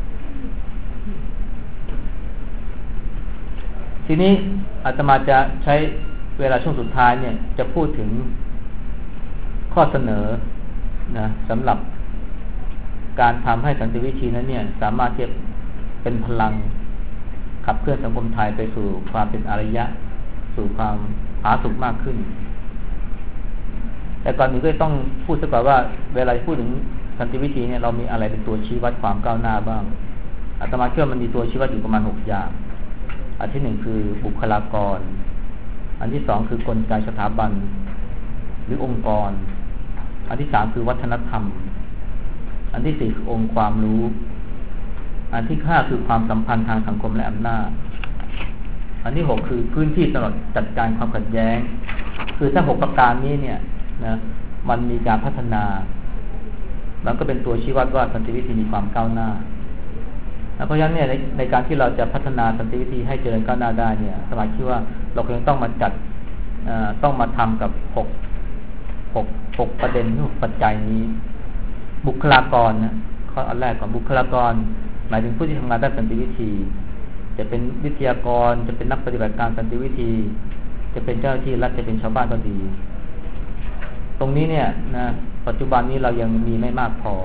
ทีนี้อาตมาจะใช้เวลาช่วงสุดท้ายเนี่ยจะพูดถึงข้อเสนอนะสำหรับการทำให้สันติวิธีนั้นเนี่ยสามารถที่จะเป็นพลังขับเคลื่อนสังคมไทยไปสู่ความเป็นอารยะสู่ความผาสุกมากขึ้นแต่ก่อนอื่นก็ต้องพูดซะก่อนว่าเวลาพูดถึงสันติวิธีเนี่ยเรามีอะไรเป็นตัวชี้วัดความก้าวหน้าบ้างอาตมาเชื่อมันมีตัวชี้วัดอยู่ประมาณหกอย่างอันที่หนึ่งคือบุคลากรอันที่สองคือกลไกสถาบันหรือองค์กรอันที่สามคือวัฒนธรรมอันที่สี่คือองค์ความรู้อันที่ห้าคือความสัมพันธ์ทางสังคมและอำนาจอันที่หกคือพื้นที่สำหรับจัดการความขัดแย้งคือถ้าหกประการนี้เนี่ยนะมันมีการพัฒนามันก็เป็นตัวชี้วัดว่าสันติวิธีมีความก้าวหน้าเพราะฉะนั้นเนี่ยในในการที่เราจะพัฒนาสันติวิธีให้เจริญก้าวหน้าได้เนี่ยสมาชิกว่าเราคงต้องมาจัดต้องมาทำกับหกหกหกประเด็นหกปัจจัยนี้บุคลากรนะข้ออันแรกก่อนบุคลากรหมายถึงผู้ที่ทำงานด้านสันติวิธีจะเป็นวิทยากรจะเป็นนักปฏิบัติการสันติวิธีจะเป็นเจ้าหน้าที่รัฐจะเป็นชาวบ้านก็ดีตรงนี้เนี่ยนะปัจจุบันนี้เรายังมีไม่มากพอ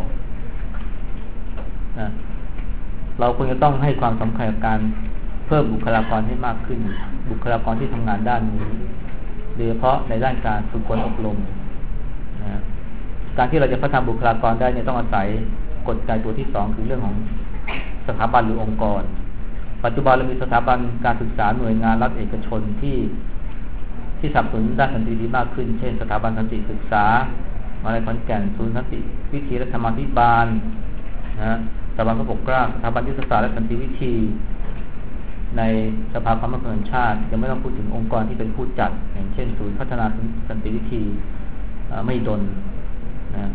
นะเราควรจะต้องให้ความสำคัญกับการเพิ่มบุคลากรให้มากขึ้นบุคลากรที่ทำงานด้านนี้โดยเฉพาะในด้านการฝึกฝนอบรมนะการที่เราจะพัฒนาบุคลากรได้เนี่ยต้องอาศัยกลไกตัวที่สองคือเรื่องของสถาบันหรือองค์กรปัจจุบันเรามีสถาบันการศึกษาหน่วยงานรัฐเอกชนที่ที่สนับสนุนด้านสันติวิธีมากขึ้นเช่นสถาบันสันติศึกษามหาวิทยาลัยขอนแก่นศูนย์สันติวิธีและธรรมาภิบาลนะสถาบันพระปกเกล้าสถาบันยุทธศาสตร์และสันติวิธีในสภาความมั่นคงแห่งชาติยังไม่ต้องพูดถึงองค์กรที่เป็นผู้จัดอย่างเช่นศูนย์พัฒนาสันติวิธีไม่ดนนะ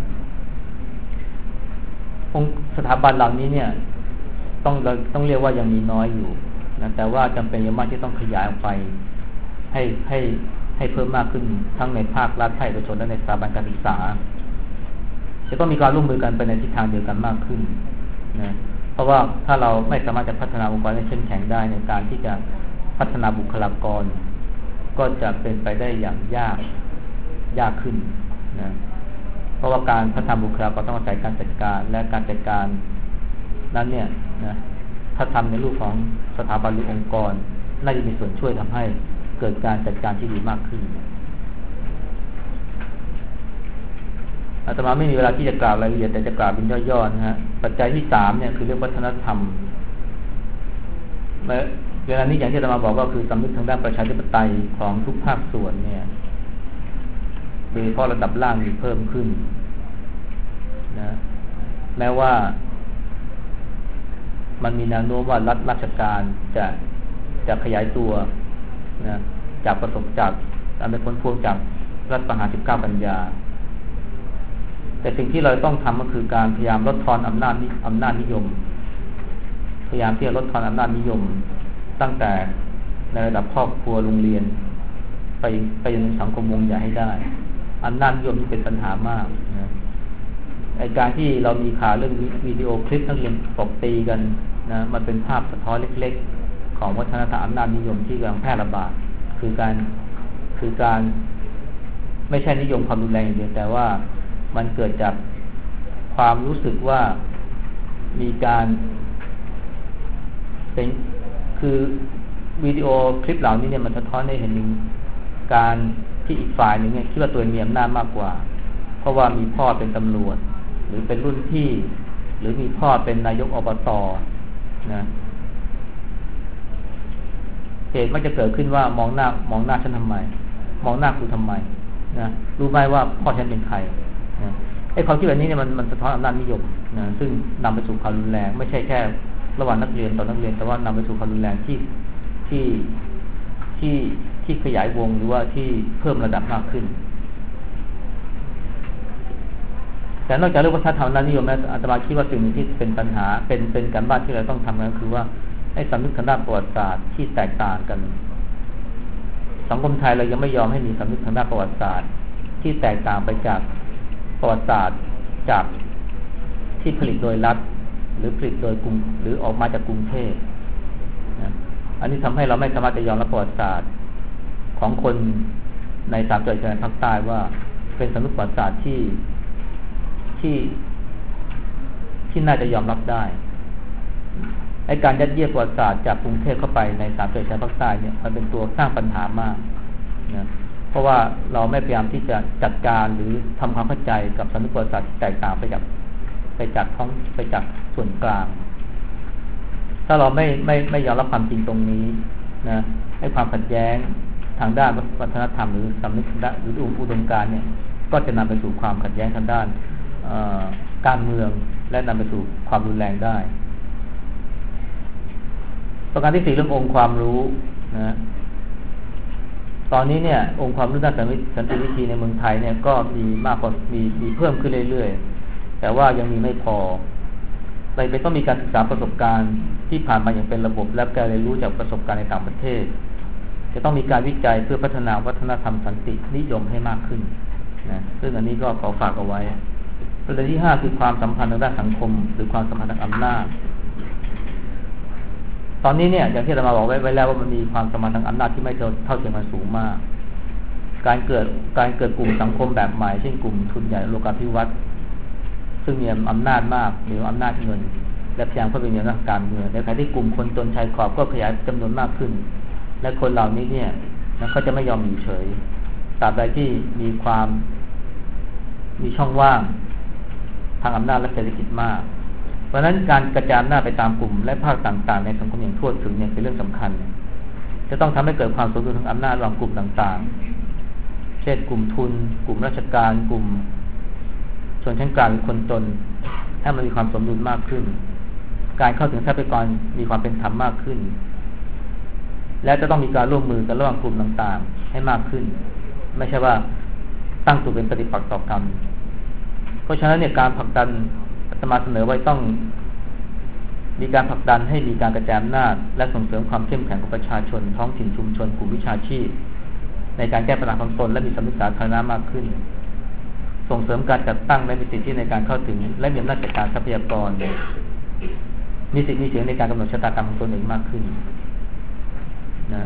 องค์สถาบันเหล่านี้เนี่ยต้องต้องเรียกว่ายังมีน้อยอยู่นะแต่ว่าจำเป็นอย่างมากที่ต้องขยายออกไปให้ให้ให้เพิ่มมากขึ้นทั้งในภาครัฐภาคเอกชนและในสถาบันการศึกษาจะต้องมีการร่วมมือกันไปในทิศทางเดียวกันมากขึ้นนะเพราะว่าถ้าเราไม่สามารถจะพัฒนาองค์กรให้เข้มแข็งได้ในการที่จะพัฒนาบุคลากรก็จะเป็นไปได้อย่างยากยากขึ้นนะเพราะว่าการพัฒนาบุคลากรต้องอาศัยการจัดการและการจัดการนั้นเนี่ยนะถ้าทำในรูปของสถาบันหรือองค์กรน่าจะมีส่วนช่วยทำให้เกิดการจัดการที่ดีมากขึ้นอาตมาไม่มีเวลาที่จะกล่าวรายละเอียดแต่จะกล่าวเป็นย่อๆนะฮะปัจจัยที่สามเนี่ยคือเรื่องวัฒนธรรมเวลานี้อย่างที่อาตมาบอกก็คือสำนึกทางด้านประชาธิปไตยของทุกภาคส่วนเนี่ยโดยเฉพาะระดับล่างมีเพิ่มขึ้นนะแม้ว่ามันมีแนวโน้มว่ารัฐราชการจะจะขยายตัวนะจากประสบจากอันเป็นผลพวงจากรัฐประหารสิบเก้ากันยาแต่สิ่งที่เราต้องทำก็คือการพยายามลดทอนอำนาจอำนาจนิยมพยายามที่จะลดทอนอำนาจนิยมตั้งแต่ในระดับครอบครัวโรงเรียนไปไปยังสังคมวงใหญ่ให้ได้อำนาจนิยมที่เป็นปัญหามากนะไอ้การที่เรามีข่าวเรื่องวิดีโอคลิปนักเรียนตบตีกันนะมันเป็นภาพสะท้อนเล็กๆของวัฒนธรรมอำนาจนิยมที่กำลังแพร่ระบาดคือการคือการไม่ใช่นิยมความรุนแรงอย่างเดียวแต่ว่ามันเกิดจากความรู้สึกว่ามีการเป็นคือวิดีโอคลิปเหล่านี้เนี่ยมันสะท้อนให้เห็นถึงการที่อีกฝ่ายหนึ่งเนี่ยคิดว่าตัวเองมีอำนาจมากกว่าเพราะว่ามีพ่อเป็นตำรวจหรือเป็นรุ่นพี่หรือมีพ่อเป็นนายกอบต.นะเหตุมันจะเกิดขึ้นว่ามองหน้ามองหน้าฉันทำไมมองหน้ากูทำไมนะรู้ไหมว่าพ่อฉันเป็นใครนะไอ้ความคิดแบบนี้เนี่ยมันมันสะท้อนอำนาจนิยมนะซึ่งนำไปสู่ความรุนแรงไม่ใช่แค่ระหว่างนักเรียนต่อนักเรียนแต่ว่านำไปสู่ความรุนแรงที่ที่ที่ที่ขยายวงหรือว่าที่เพิ่มระดับมากขึ้นแต่นอกจากเรื่องวัฒนธรรมอำนาจนิยมแล้วอาตมาคิดว่าสิ่งหนึ่งที่เป็นปัญหาเป็นเป็นการบ้านที่เราต้องทำก็คือว่าไอ้สำนึกทางด้านประวัติศาสตร์ที่แตกต่างกันสังคมไทยเรายังไม่ยอมให้มีสำนึกทางด้านประวัติศาสตร์ที่แตกต่างไปจากประวัติศาสตร์จากที่ผลิตโดยรัฐหรือผลิตโดยกรุงหรือออกมาจากกรุงเทพนะอันนี้ทำให้เราไม่สามารถจะยอมรับประวัติศาสตร์ของคนในสามจังหวัดชายแดนภาคใต้ว่าเป็นสำนึกประวัติศาสตร์ที่ที่ที่น่าจะยอมรับได้ไอ้การยัดเยียดประวัติศาสตร์จากกรุงเทพเข้าไปในสามจังหวัดชายแดนภาคใต้เนี่ยมันเป็นตัวสร้างปัญหามากนะเพราะว่าเราไม่พยายามที่จะจัดการหรือทำความเข้าใจกับสำนึกประวัติศาสตร์ที่แตกต่างไปจากไปจากท้องไปจากส่วนกลางถ้าเราไม่ไม่ไม่ยอมรับความจริงตรงนี้นะให้ความขัดแย้งทางด้านวัฒนธรรมหรือสำนึกหรืออุดมการณ์เนี่ยก็จะนำไปสู่ความขัดแย้งทางด้านการเมืองและนำไปสู่ความรุนแรงได้ประการที่สี่เรื่ององค์ความรู้นะตอนนี้เนี่ยองค์ความรู้ด้านสันติวิธีในเมืองไทยเนี่ยก็มีมากกว่ามีมีเพิ่มขึ้นเรื่อยๆแต่ว่ายังมีไม่พอเลยไปต้องมีการศึกษาประสบการณ์ที่ผ่านมาอย่างเป็นระบบและการเรียนรู้จากประสบการณ์ในต่างประเทศจะต้องมีการวิจัยเพื่อพัฒนาวัฒนธรรมสันตินิยมให้มากขึ้นนะซึ่งอันนี้ก็ขอฝากเอาไว้ประเด็นที่ห้าคือความสัมพันธ์ทางด้านสังคมหรือความสัมพันธ์ทางอำนาจตอนนี้เนี่ยอย่างที่เรามาบอกไว้ไว้แล้วว่ามันมีความสัมพันธ์ทางอำนาจที่ไม่เท่าเทียมกันสูงมากการเกิดการเกิดกลุ่มสังคมแบบใหม่เช่นกลุ่มทุนใหญ่โลกาภิวัตน์ซึ่งมีอำนาจมากมีอำนาจเงินและพยายามเข้าไปในนักการเมืองในขณะที่กลุ่มคนจนชายขอบก็ขยายจำนวนมากขึ้นและคนเหล่านี้เนี่ยเขาจะไม่ยอมอยู่เฉยตราบใดที่มีความมีช่องว่างทางอำนาจและเศรษฐกิจมากเพราะฉะนั้นการกระจายอำนาจไปตามกลุ่มและภาคต่างๆในสังคมอย่างทั่วถึงเนี่ยเป็นเรื่องสำคัญจะต้องทำให้เกิดความสมดุลทางอำนาจระหว่างกลุ่มต่างๆเช่นกลุ่มทุนกลุ่มราชการกลุ่มชนชั้นกลางคนจนให้มันมีความสมดุลมากขึ้นการเข้าถึงทรัพยากรมีความเป็นธรรมมากขึ้นและจะต้องมีการร่วมมือกันระหว่างกลุ่มต่างๆให้มากขึ้นไม่ใช่ว่าตั้งตัวเป็นปฏิปักษ์ต่อกันเพราะฉะนั้นเนี่ยการผลักดันอาตมาเสนอไว้ต้องมีการผลักดันให้มีการกระจายอำนาจและส่งเสริมความเข้มแข็งของประชาชนท้องถิ่นชุมชนกลุ่มวิชาชีพในการแก้ปัญหาของตนและมีสำนึกสาธารณะมากขึ้นส่งเสริมการจัดตั้งและมีสิทธิในการเข้าถึงและมีอำนาจจัดการทรัพยากรมีสิทธิมีเสียงในการกำหนดชะตากรรมของตนเองมากขึ้นนะ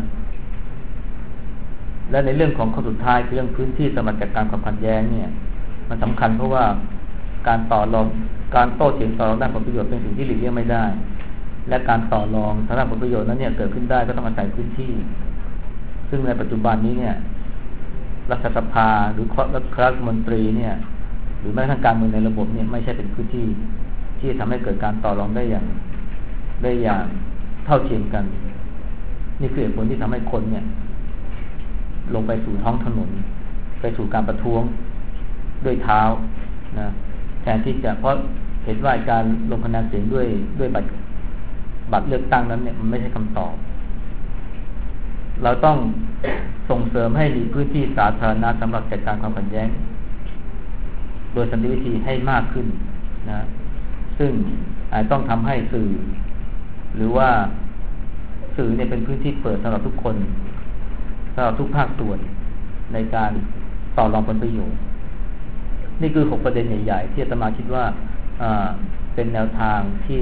และในเรื่องของข้อสุดท้ายคือเรื่องพื้นที่สำหรับจัดการความขัดแย้งเนี่ยมันสำคัญเพราะว่าการต่อรองการโต้เถียงต่อรองด้านผลประโยชน์เป็นสิ่งที่หลีกเลี่ยงไม่ได้และการต่อรองทางด้านผลประโยชน์นั้นเนี่ยเกิดขึ้นได้ก็ต้องอาศัยพื้นที่ซึ่งในปัจจุบันนี้เนี่ยรัฐสภาหรือคณะรัฐมนตรีเนี่ยหรือแม้กระทั่งการเมืองในระบบเนี่ยไม่ใช่เป็นพื้นที่ที่ทำให้เกิดการต่อรองได้อย่างได้อย่างเท่าเทียมกันนี่คือเหตุผลที่ทำให้คนเนี่ยลงไปสู่ท้องถนนไปสู่การประท้วงด้วยเท้านะแทนที่จะเพราะเห็นว่าการลงคะแนนเสียงด้วยด้วยบัตรบัตรเลือกตั้งนั้นเนี่ยมันไม่ใช่คำตอบเราต้องส่งเสริมให้มีพื้นที่สาธารณะสำหรับจัดการความขัดแย้งโดยสันติวิธีให้มากขึ้นนะซึ่งอาจต้องทำให้สื่อหรือว่าสื่อเนี่ยเป็นพื้นที่เปิดสำหรับทุกคนสำหรับทุกภาคส่วนในการต่อรองผลประโยชน์นี่คือหกประเด็นใหญ่ๆที่อาตมาคิดว่าเป็นแนวทางที่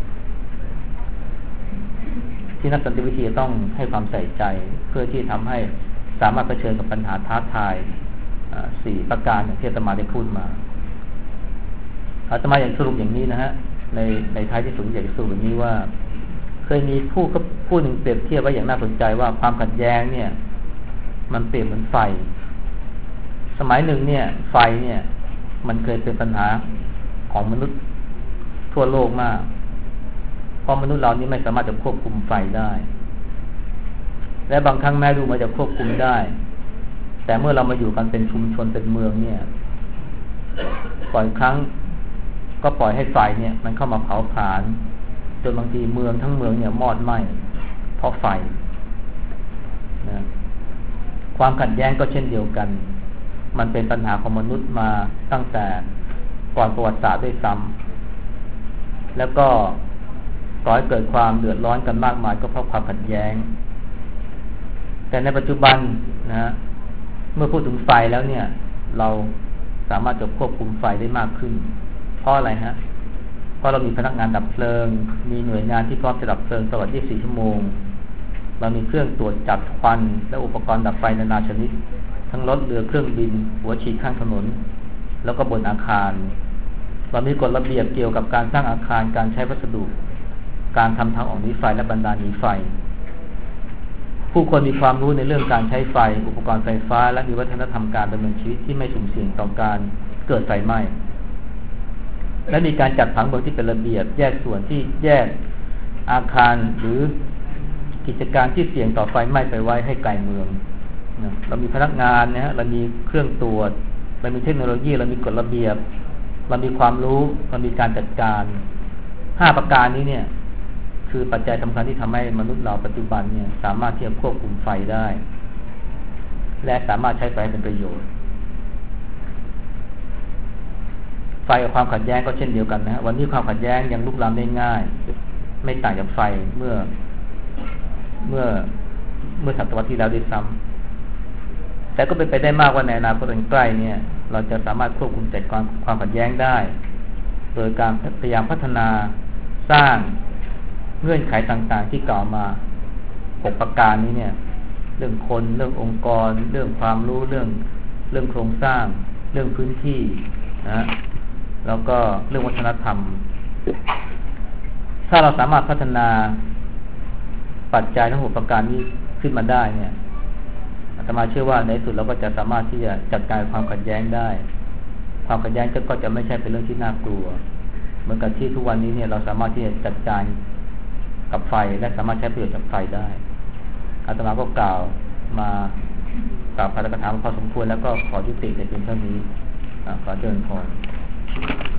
ที่นักสันติวิธีต้องให้ความใส่ใจเพื่อที่ทำให้สามารถเผชิญกับปัญหาท้าทายสี่ประการอย่างที่อาตมาได้พูดมาอาตมาอยากสรุปอย่างนี้นะฮะในในท้ายที่สุดอยากสรุปอย่างนี้ว่าเคยมีผู้ก็ผู้หนึ่งเปรียบเทียบไว้อย่างน่าสนใจว่าความขัดแย้งเนี่ยมันเปรียบเหมือนไฟสมัยหนึ่งเนี่ยไฟเนี่ยมันเคยเป็นปัญหาของมนุษย์ทั่วโลกมากเพราะมนุษย์เรานี้ไม่สามารถจะควบคุมไฟได้และบางครั้งแม้ดูมันจะควบคุมได้แต่เมื่อเรามาอยู่กันเป็นชุมชนเป็นเมืองเนี่ยบ่อยครั้งก็ปล่อยให้ไฟเนี่ยมันเข้ามาเผาผลาญจนบางทีเมืองทั้งเมืองเนี่ยมอดไหม้เพราะไฟนะความขัดแย้งก็เช่นเดียวกันมันเป็นปัญหาของมนุษย์มาตั้งแต่ก่อนประวัติศาสตร์ด้วยซ้ำแล้วก็ก่อให้เกิดความเดือดร้อนกันมากมายก็เพราะความขัดแย้งแต่ในปัจจุบันนะเมื่อพูดถึงไฟแล้วเนี่ยเราสามารถจะควบคุมไฟได้มากขึ้นเพราะอะไรฮะเพราะเรามีพนักงานดับเพลิงมีหน่วยงานที่พร้อมจะดับเพลิงตลอดยี่สิบสี่ชั่วโมงเรามีเครื่องตรวจจับควันและอุปกรณ์ดับไฟนานาชนิดทั้งรถเรือเครื่องบินหัวฉีดข้างถนนแล้วก็บนอาคารเรามีกฎระเบียบเกี่ยวกับการสร้างอาคารการใช้วัสดุการทำทางออกหนีไฟและบรรดาหนีไฟผู้คนมีความรู้ในเรื่องการใช้ไฟอุปกรณ์ไฟฟ้าและมีวัฒนธรรมการดำเนินชีวิตที่ไม่สุ่มเสี่ยงต่อการเกิดไฟไหม้และมีการจัดผังเมืองที่เป็นระเบียบแยกส่วนที่แยกอาคารหรือกิจการที่เสี่ยงต่อไฟไหม้ไปไว้ให้ไกลเมืองเรามีพนักงานนะฮะเรามีเครื่องตรวจเรามีเทคโนโลยีเรามีกฎระเบียบเรามีความรู้เรามีการจัดการห้าประการนี้เนี่ยคือปัจจัยสำคัญที่ทำให้มนุษย์เราปัจจุบันเนี่ยสามารถที่จะควบคุมไฟได้และสามารถใช้ไฟเป็นประโยชน์ไฟกับความขัดแย้งก็เช่นเดียวกันนะวันนี้ความขัดแย้งยังลุกลามได้ง่ายไม่ต่างจากไฟเมื่อเมื่อเมื่อศตวรรษที่แล้วด้วยซ้ำแต่ก็เป็นไปได้มากว่าในอนาคตอันใกล้เนี่ยเราจะสามารถควบคุมจัดการความขัดแย้งได้โดยการพยายามพัฒนาสร้างเงื่อนไขต่างๆที่กล่าวมาหกประการนี้เนี่ยเรื่องคนเรื่ององค์กรเรื่องความรู้เรื่องเรื่องโครงสร้างเรื่องพื้นที่นะแล้วก็เรื่องวัฒนธรรมถ้าเราสามารถพัฒนาปัจจัยทั้งหกประการนี้ขึ้นมาได้เนี่ยอาตมาเชื่อว่าในสุดเราก็จะสามารถที่จะจัดการความขัดแย้งได้ความขัดแย้งก็จะไม่ใช่เป็นเรื่องที่น่ากลัวเหมือนกับที่ทุกวันนี้เนี่ยเราสามารถที่จะจัดการกับไฟและสามารถใช้ประโยชน์จากไฟได้อาตมาก็กล่าวมากล่าวพาราถนาพอสมควรแล้วก็ขอยุติในเพียงเท่านี้ขอเจริญพร